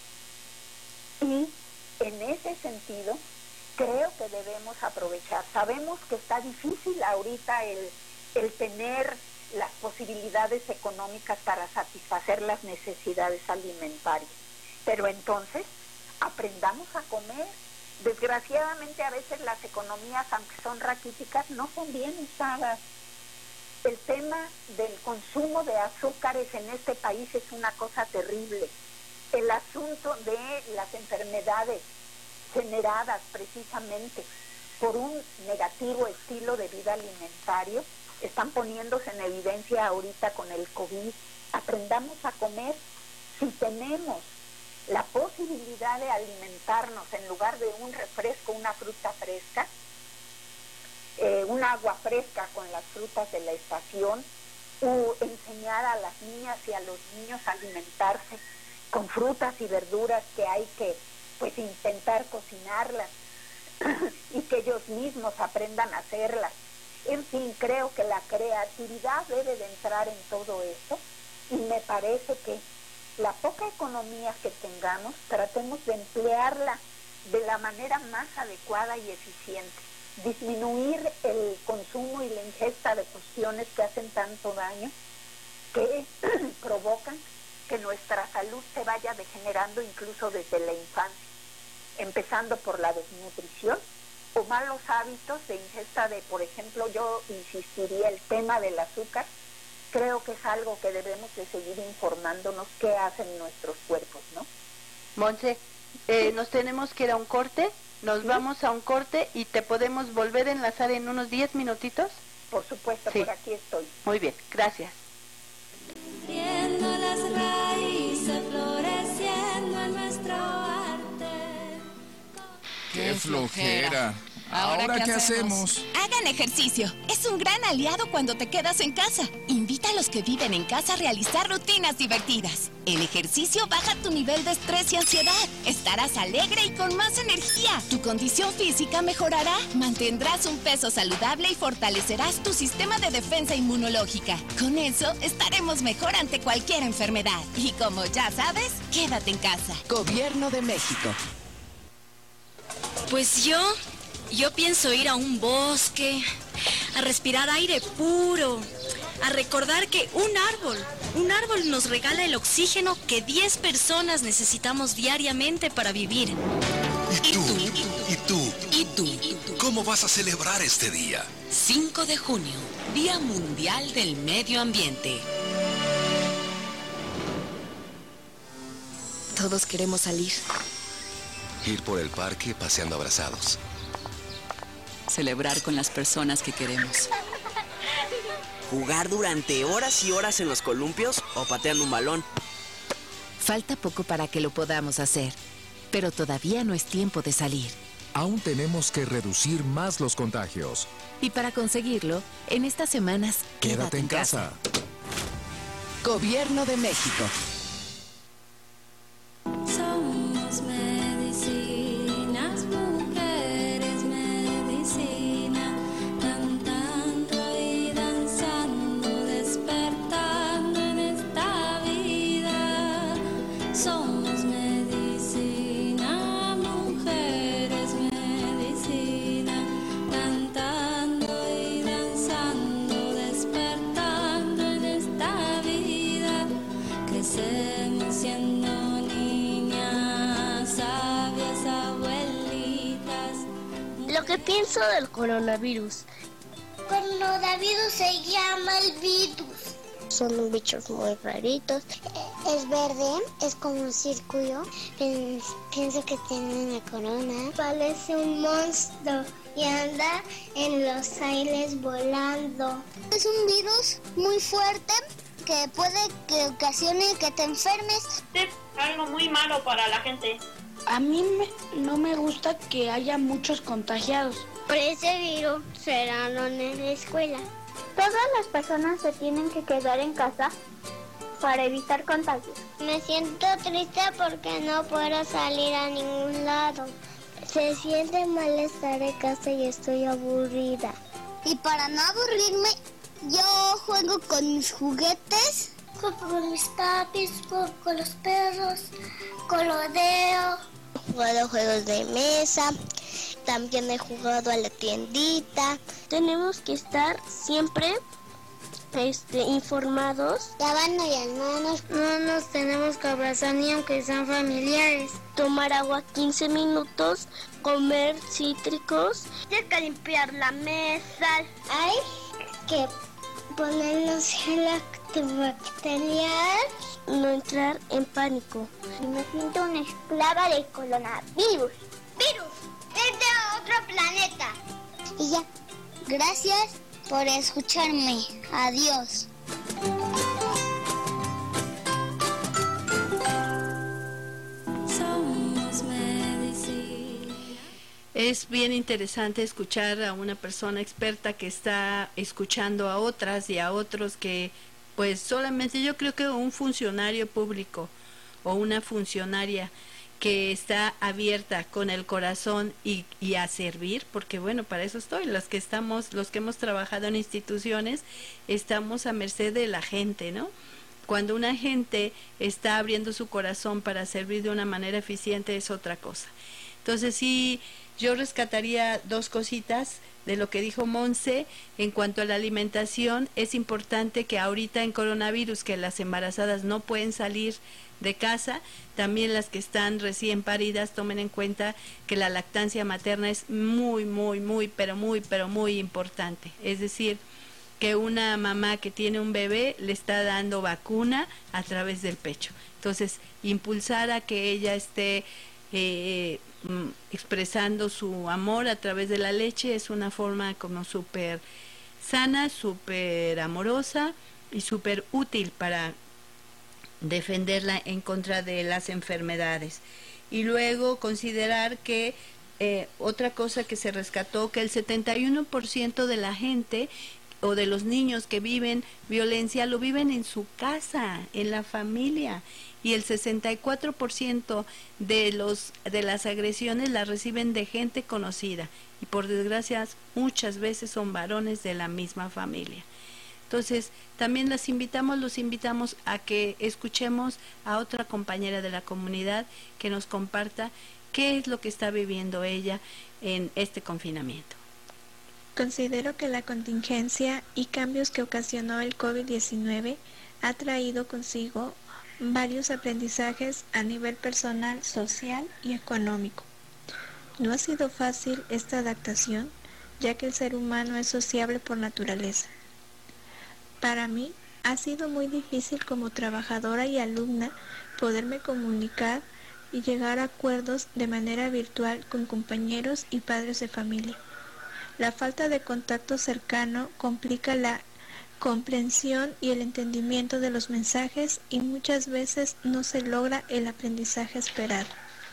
Y en ese sentido, creo que debemos aprovechar. Sabemos que está difícil ahorita el tener las posibilidades económicas para satisfacer las necesidades alimentarias. Pero entonces, aprendamos a comer. Desgraciadamente, a veces las economías, aunque son raquíticas, no son bien usadas. El tema del consumo de azúcares en este país es una cosa terrible. El asunto de las enfermedades generadas precisamente por un negativo estilo de vida alimentario están poniéndose en evidencia ahorita con el COVID. Aprendamos a comer. Si tenemos la posibilidad de alimentarnos en lugar de un refresco, una fruta fresca, un agua fresca con las frutas de la estación, o enseñar a las niñas y a los niños a alimentarse con frutas y verduras que hay que pues intentar cocinarlas y que ellos mismos aprendan a hacerlas. En fin, creo que la creatividad debe de entrar en todo esto y me parece que la poca economía que tengamos, tratemos de emplearla de la manera más adecuada y eficiente. Disminuir el consumo y la ingesta de cuestiones que hacen tanto daño, que provocan que nuestra salud se vaya degenerando incluso desde la infancia, empezando por la desnutrición o malos hábitos de ingesta de, por ejemplo, yo insistiría el tema del azúcar. Creo que es algo que debemos de seguir informándonos qué hacen nuestros cuerpos, ¿no? Monse, nos tenemos que ir a un corte, vamos a un corte y te podemos volver a enlazar en unos 10 minutitos. Por supuesto, por aquí estoy. Muy bien, gracias. Viendo las raíces floreciendo en nuestro arte. ¡Qué flojera! ¿Ahora qué hacemos? Hagan ejercicio. Es un gran aliado cuando te quedas en casa. Invita a los que viven en casa a realizar rutinas divertidas. El ejercicio baja tu nivel de estrés y ansiedad. Estarás alegre y con más energía. Tu condición física mejorará. Mantendrás un peso saludable y fortalecerás tu sistema de defensa inmunológica. Con eso, estaremos mejor ante cualquier enfermedad. Y como ya sabes, quédate en casa. Gobierno de México. Pues yo pienso ir a un bosque, a respirar aire puro, a recordar que un árbol nos regala el oxígeno que 10 personas necesitamos diariamente para vivir. ¿Y tú? ¿Cómo vas a celebrar este día? 5 de junio, Día Mundial del Medio Ambiente. Todos queremos salir. Ir por el parque paseando abrazados. Celebrar con las personas que queremos. Jugar durante horas y horas en los columpios o pateando un balón. Falta poco para que lo podamos hacer, pero todavía no es tiempo de salir. Aún tenemos que reducir más los contagios. Y para conseguirlo, en estas semanas, quédate en casa. Gobierno de México. Somos medicinas, mujeres. ¿Qué pienso del coronavirus? Coronavirus se llama el virus. Son bichos muy raritos. Es verde, es como un círculo. Pienso que tiene una corona. Parece un monstruo y anda en los aires volando. Es un virus muy fuerte que puede que ocasione que te enfermes. Es algo muy malo para la gente. A mí no me gusta que haya muchos contagiados. Por ese virus serán en la escuela. Todas las personas se tienen que quedar en casa para evitar contagios. Me siento triste porque no puedo salir a ningún lado. Se siente mal estar en casa y estoy aburrida. Y para no aburrirme, yo juego con mis juguetes. Con mis papis, con los perros, colodeo. He jugado juegos de mesa, también he jugado a la tiendita. Tenemos que estar siempre informados. Lavando las manos. No nos tenemos que abrazar ni aunque sean familiares. Tomar agua 15 minutos, comer cítricos. Hay que limpiar la mesa. Hay que ponernos gel antibacterial. No entrar en pánico. Me siento una esclava del coronavirus. ¡Virus! ¡Es de otro planeta! Y ya. Gracias por escucharme. Adiós. Es bien interesante escuchar a una persona experta que está escuchando a otras y a otros que, pues solamente yo creo que un funcionario público o una funcionaria que está abierta con el corazón y a servir, porque bueno, para eso estoy, los que hemos trabajado en instituciones, estamos a merced de la gente, ¿no? Cuando una gente está abriendo su corazón para servir de una manera eficiente es otra cosa. Entonces sí, yo rescataría dos cositas de lo que dijo Monse. En cuanto a la alimentación, es importante que ahorita en coronavirus, que las embarazadas no pueden salir de casa, también las que están recién paridas tomen en cuenta que la lactancia materna es muy importante. Es decir, que una mamá que tiene un bebé le está dando vacuna a través del pecho. Entonces, impulsar a que ella esté expresando su amor a través de la leche es una forma como súper sana, súper amorosa y súper útil para defenderla en contra de las enfermedades. Y luego considerar que otra cosa que se rescató, que el 71% de la gente o de los niños que viven violencia lo viven en su casa, en la familia, y el 64% de las agresiones las reciben de gente conocida, y por desgracia muchas veces son varones de la misma familia. Entonces, también los invitamos a que escuchemos a otra compañera de la comunidad que nos comparta qué es lo que está viviendo ella en este confinamiento. Considero que la contingencia y cambios que ocasionó el COVID-19 ha traído consigo varios aprendizajes a nivel personal, social y económico. No ha sido fácil esta adaptación, ya que el ser humano es sociable por naturaleza. Para mí ha sido muy difícil como trabajadora y alumna poderme comunicar y llegar a acuerdos de manera virtual con compañeros y padres de familia. La falta de contacto cercano complica la comprensión y el entendimiento de los mensajes y muchas veces no se logra el aprendizaje esperado.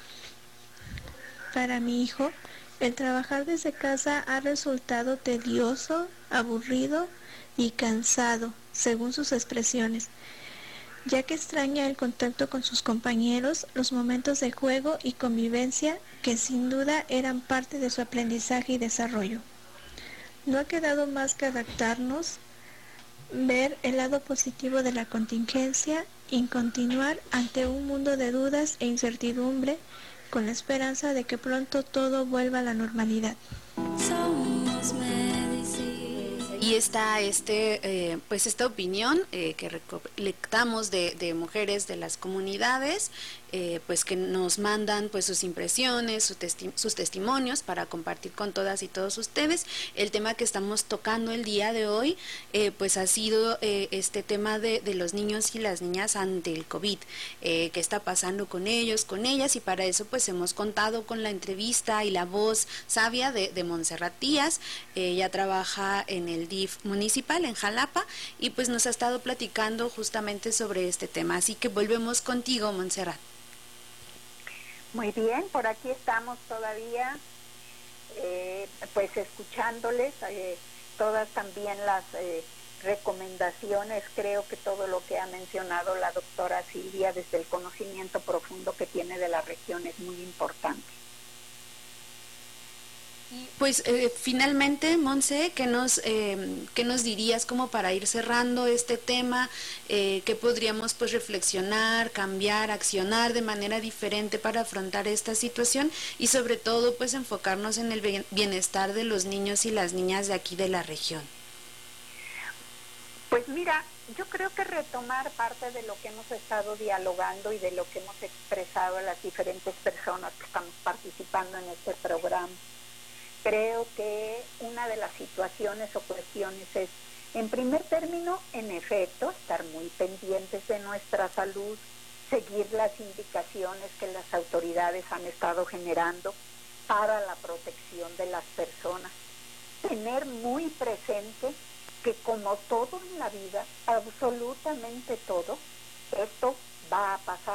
Para mi hijo, el trabajar desde casa ha resultado tedioso, aburrido y cansado, según sus expresiones, ya que extraña el contacto con sus compañeros, los momentos de juego y convivencia que sin duda eran parte de su aprendizaje y desarrollo. No ha quedado más que adaptarnos, ver el lado positivo de la contingencia y continuar ante un mundo de dudas e incertidumbre con la esperanza de que pronto todo vuelva a la normalidad. Y está esta opinión que recolectamos de mujeres de las comunidades, pues que nos mandan pues sus impresiones, sus testimonios para compartir con todas y todos ustedes. El tema que estamos tocando el día de hoy pues ha sido este tema de los niños y las niñas ante el COVID, qué está pasando con ellos, con ellas, y para eso pues hemos contado con la entrevista y la voz sabia de Montserrat Díaz. Ella trabaja en el DIF municipal en Jalapa y pues nos ha estado platicando justamente sobre este tema, así que volvemos contigo, Montserrat. Muy bien, por aquí estamos todavía pues escuchándoles todas también las recomendaciones. Creo que todo lo que ha mencionado la doctora Silvia desde el conocimiento profundo que tiene de la región es muy importante. Pues finalmente, Monse, ¿qué nos dirías como para ir cerrando este tema? ¿Qué podríamos pues reflexionar, cambiar, accionar de manera diferente para afrontar esta situación y sobre todo pues enfocarnos en el bienestar de los niños y las niñas de aquí de la región? Pues mira, yo creo que retomar parte de lo que hemos estado dialogando y de lo que hemos expresado a las diferentes personas que estamos participando en este programa. Creo que una de las situaciones o cuestiones es, en primer término, en efecto, estar muy pendientes de nuestra salud, seguir las indicaciones que las autoridades han estado generando para la protección de las personas. Tener muy presente que como todo en la vida, absolutamente todo, esto va a pasar.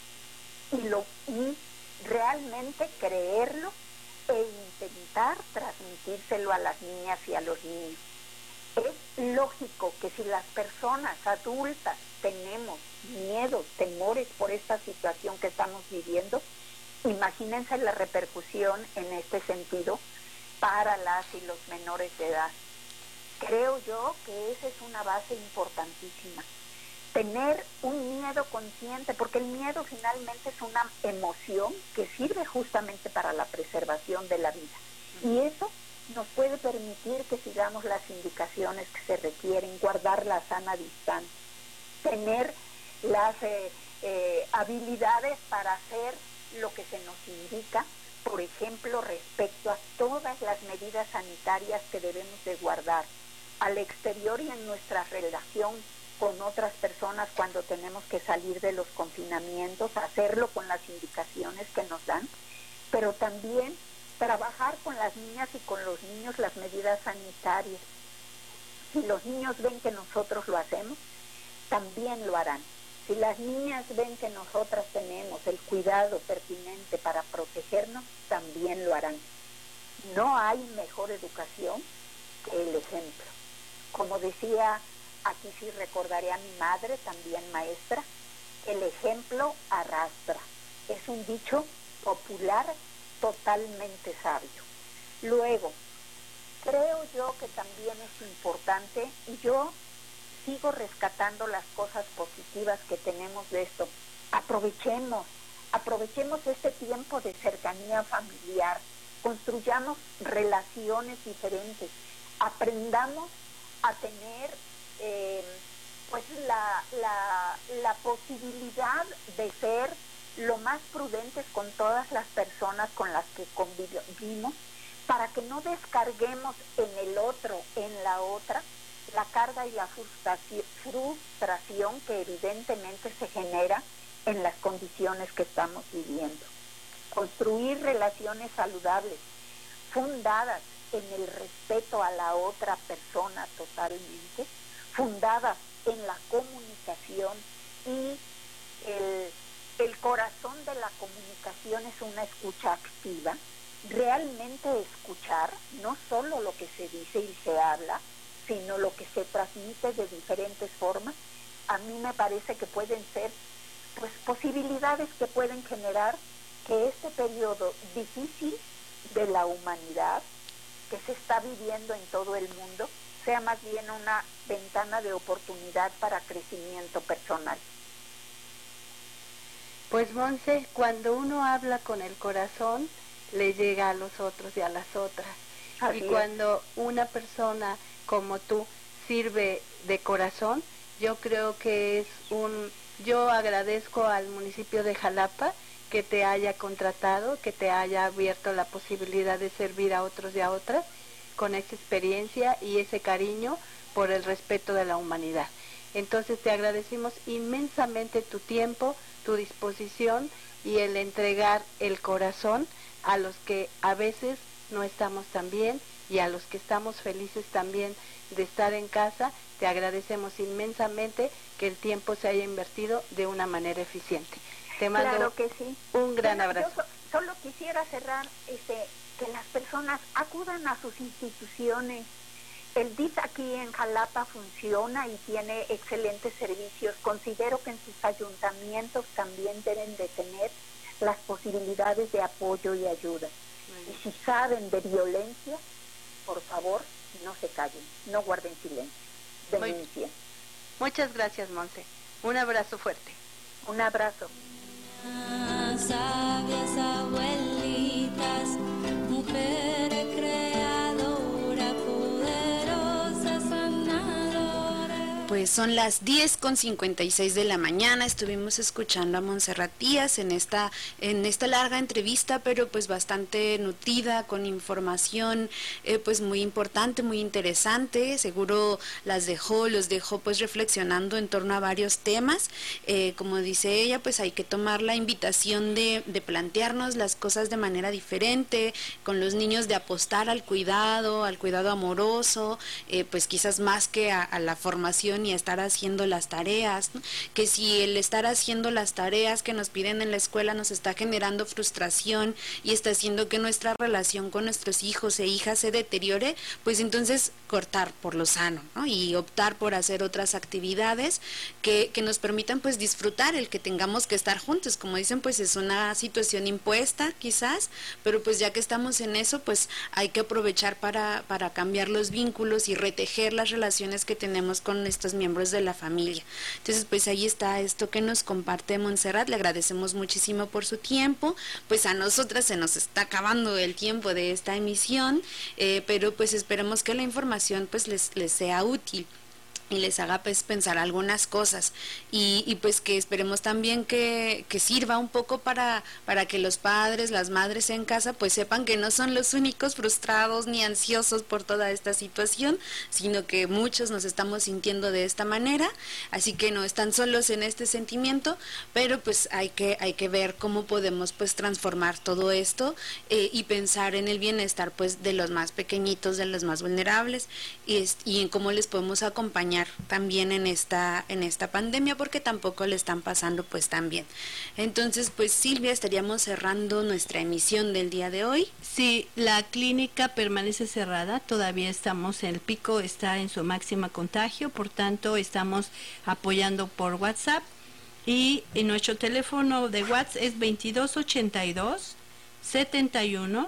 Y realmente creerlo e intentar transmitírselo a las niñas y a los niños. Es lógico que si las personas adultas tenemos miedos, temores por esta situación que estamos viviendo, imagínense la repercusión en este sentido para las y los menores de edad. Creo yo que esa es una base importantísima. Tener un miedo consciente, porque el miedo finalmente es una emoción que sirve justamente para la preservación de la vida. Y eso nos puede permitir que sigamos las indicaciones que se requieren, guardar la sana distancia, tener las habilidades para hacer lo que se nos indica, por ejemplo, respecto a todas las medidas sanitarias que debemos de guardar al exterior y en nuestra relación con otras personas cuando tenemos que salir de los confinamientos, hacerlo con las indicaciones que nos dan, pero también trabajar con las niñas y con los niños las medidas sanitarias. Si los niños ven que nosotros lo hacemos, también lo harán. Si las niñas ven que nosotras tenemos el cuidado pertinente para protegernos, también lo harán. No hay mejor educación que el ejemplo. Como decía, aquí sí recordaré a mi madre, también maestra, el ejemplo arrastra. Es un dicho popular totalmente sabio. Luego, creo yo que también es importante, y yo sigo rescatando las cosas positivas que tenemos de esto. Aprovechemos este tiempo de cercanía familiar, construyamos relaciones diferentes, aprendamos a tener pues la posibilidad de ser lo más prudentes con todas las personas con las que convivimos, para que no descarguemos en el otro, en la otra, la carga y la frustración que evidentemente se genera en las condiciones que estamos viviendo. Construir relaciones saludables, fundadas en el respeto a la otra persona totalmente, fundadas en la comunicación, y el corazón de la comunicación es una escucha activa, realmente escuchar no solo lo que se dice y se habla, sino lo que se transmite de diferentes formas. A mí me parece que pueden ser pues posibilidades que pueden generar que este periodo difícil de la humanidad que se está viviendo en todo el mundo sea más bien una ventana de oportunidad para crecimiento personal. Pues Monse, cuando uno habla con el corazón, le llega a los otros y a las otras. Así y cuando una persona como tú sirve de corazón, yo creo que es Yo agradezco al municipio de Jalapa que te haya contratado, que te haya abierto la posibilidad de servir a otros y a otras con esa experiencia y ese cariño por el respeto de la humanidad. Entonces te agradecemos inmensamente tu tiempo, tu disposición y el entregar el corazón a los que a veces no estamos tan bien y a los que estamos felices también de estar en casa. Te agradecemos inmensamente que el tiempo se haya invertido de una manera eficiente. Te mando claro que sí. Un gran abrazo. Yo solo quisiera cerrar que las personas acudan a sus instituciones. El DIF aquí en Jalapa funciona y tiene excelentes servicios. Considero que en sus ayuntamientos también deben de tener las posibilidades de apoyo y ayuda. Y si saben de violencia, por favor, no se callen, no guarden silencio, denuncien. Muchas gracias, Monse. Un abrazo fuerte. Un abrazo. Sabias abuelitas, mujer creadora, poderosa sanadora. Pues son las 10:56 de la mañana. Estuvimos escuchando a Montserrat Díaz en esta larga entrevista, pero pues bastante nutrida, con información pues muy importante, muy interesante. Seguro los dejó pues reflexionando en torno a varios temas. Como dice ella, pues hay que tomar la invitación de plantearnos las cosas de manera diferente, con los niños de apostar al cuidado amoroso, pues quizás más que a la formación y a estar haciendo las tareas, ¿no? Que si el estar haciendo las tareas que nos piden en la escuela nos está generando frustración y está haciendo que nuestra relación con nuestros hijos e hijas se deteriore, pues entonces cortar por lo sano, ¿no? Y optar por hacer otras actividades que nos permitan pues disfrutar el que tengamos que estar juntos. Como dicen, pues es una situación impuesta quizás, pero pues ya que estamos en eso, pues hay que aprovechar para cambiar los vínculos y retejer las relaciones que tenemos con estos miembros de la familia. Entonces pues ahí está esto que nos comparte Montserrat. Le agradecemos muchísimo por su tiempo. Pues a nosotras se nos está acabando el tiempo de esta emisión, pero pues esperemos que la información pues les sea útil y les haga pues pensar algunas cosas y pues que esperemos también que sirva un poco para que los padres, las madres en casa pues sepan que no son los únicos frustrados ni ansiosos por toda esta situación, sino que muchos nos estamos sintiendo de esta manera, así que no están solos en este sentimiento, pero pues hay que ver cómo podemos pues transformar todo esto y pensar en el bienestar pues de los más pequeñitos, de los más vulnerables y en cómo les podemos acompañar también en esta pandemia, porque tampoco le están pasando pues tan bien. Entonces pues Silvia, estaríamos cerrando nuestra emisión del día de hoy. Sí, la clínica permanece cerrada, todavía estamos, el pico está en su máxima contagio, por tanto estamos apoyando por WhatsApp y en nuestro teléfono de WhatsApp es 2282 71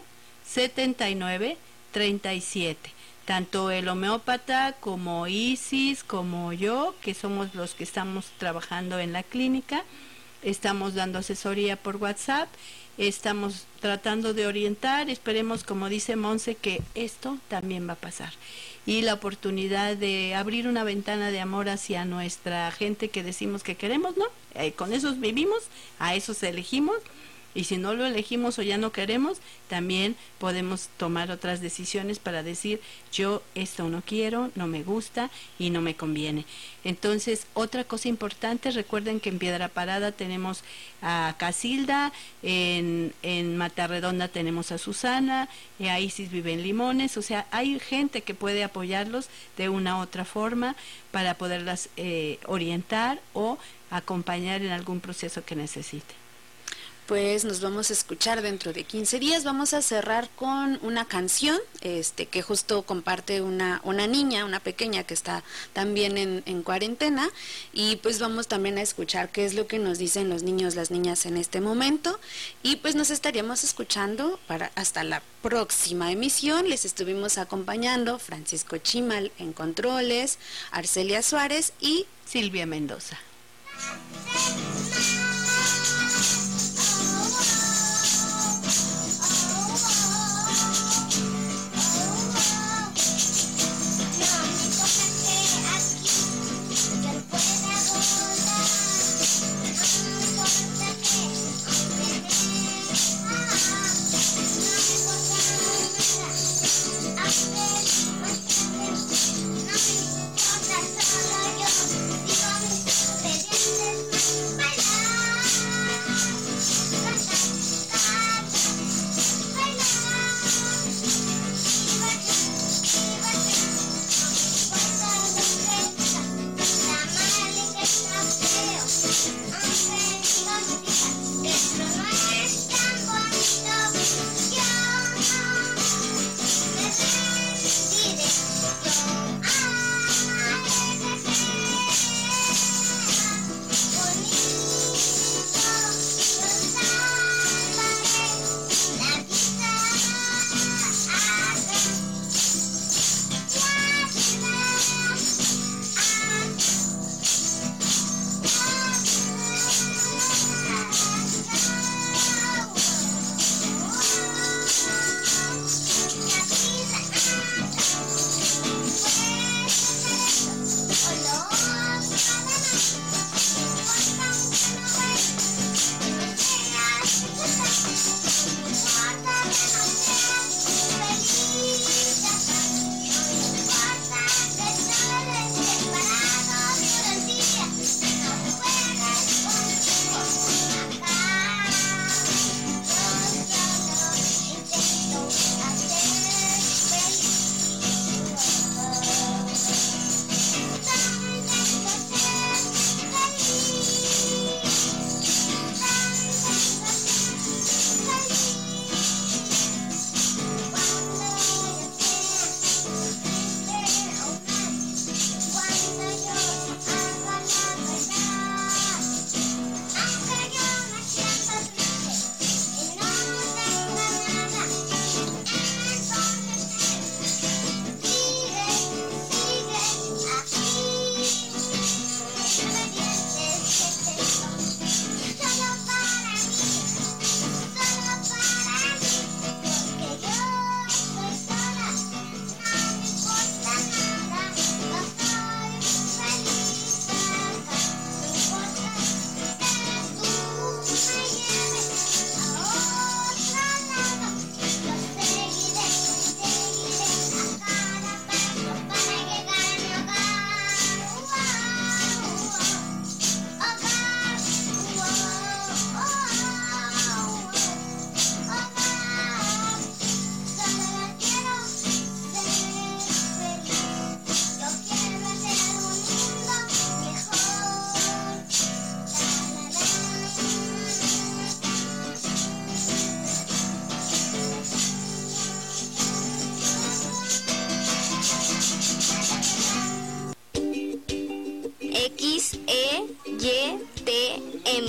79 37. Tanto el homeópata como Isis, como yo, que somos los que estamos trabajando en la clínica, estamos dando asesoría por WhatsApp, estamos tratando de orientar, esperemos, como dice Monse, que esto también va a pasar. Y la oportunidad de abrir una ventana de amor hacia nuestra gente que decimos que queremos, ¿no? Con esos vivimos, a esos elegimos. Y si no lo elegimos o ya no queremos, también podemos tomar otras decisiones para decir, yo esto no quiero, no me gusta y no me conviene. Entonces, otra cosa importante, recuerden que en Piedra Parada tenemos a Casilda, en Matarredonda tenemos a Susana, a Isis vive en Limones, o sea, hay gente que puede apoyarlos de una u otra forma para poderlas orientar o acompañar en algún proceso que necesiten. Pues nos vamos a escuchar dentro de 15 días. Vamos a cerrar con una canción que justo comparte una niña, una pequeña que está también en cuarentena, y pues vamos también a escuchar qué es lo que nos dicen los niños, las niñas en este momento, y pues nos estaríamos escuchando hasta la próxima emisión. Les estuvimos acompañando Francisco Chimal en controles, Arcelia Suárez y Silvia Mendoza.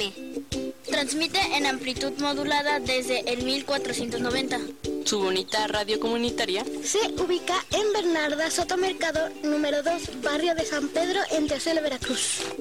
AM. Transmite en amplitud modulada desde el 1490. Su bonita radio comunitaria se ubica en Bernarda Soto Mercado, número 2, barrio de San Pedro, en Teocelo, Veracruz.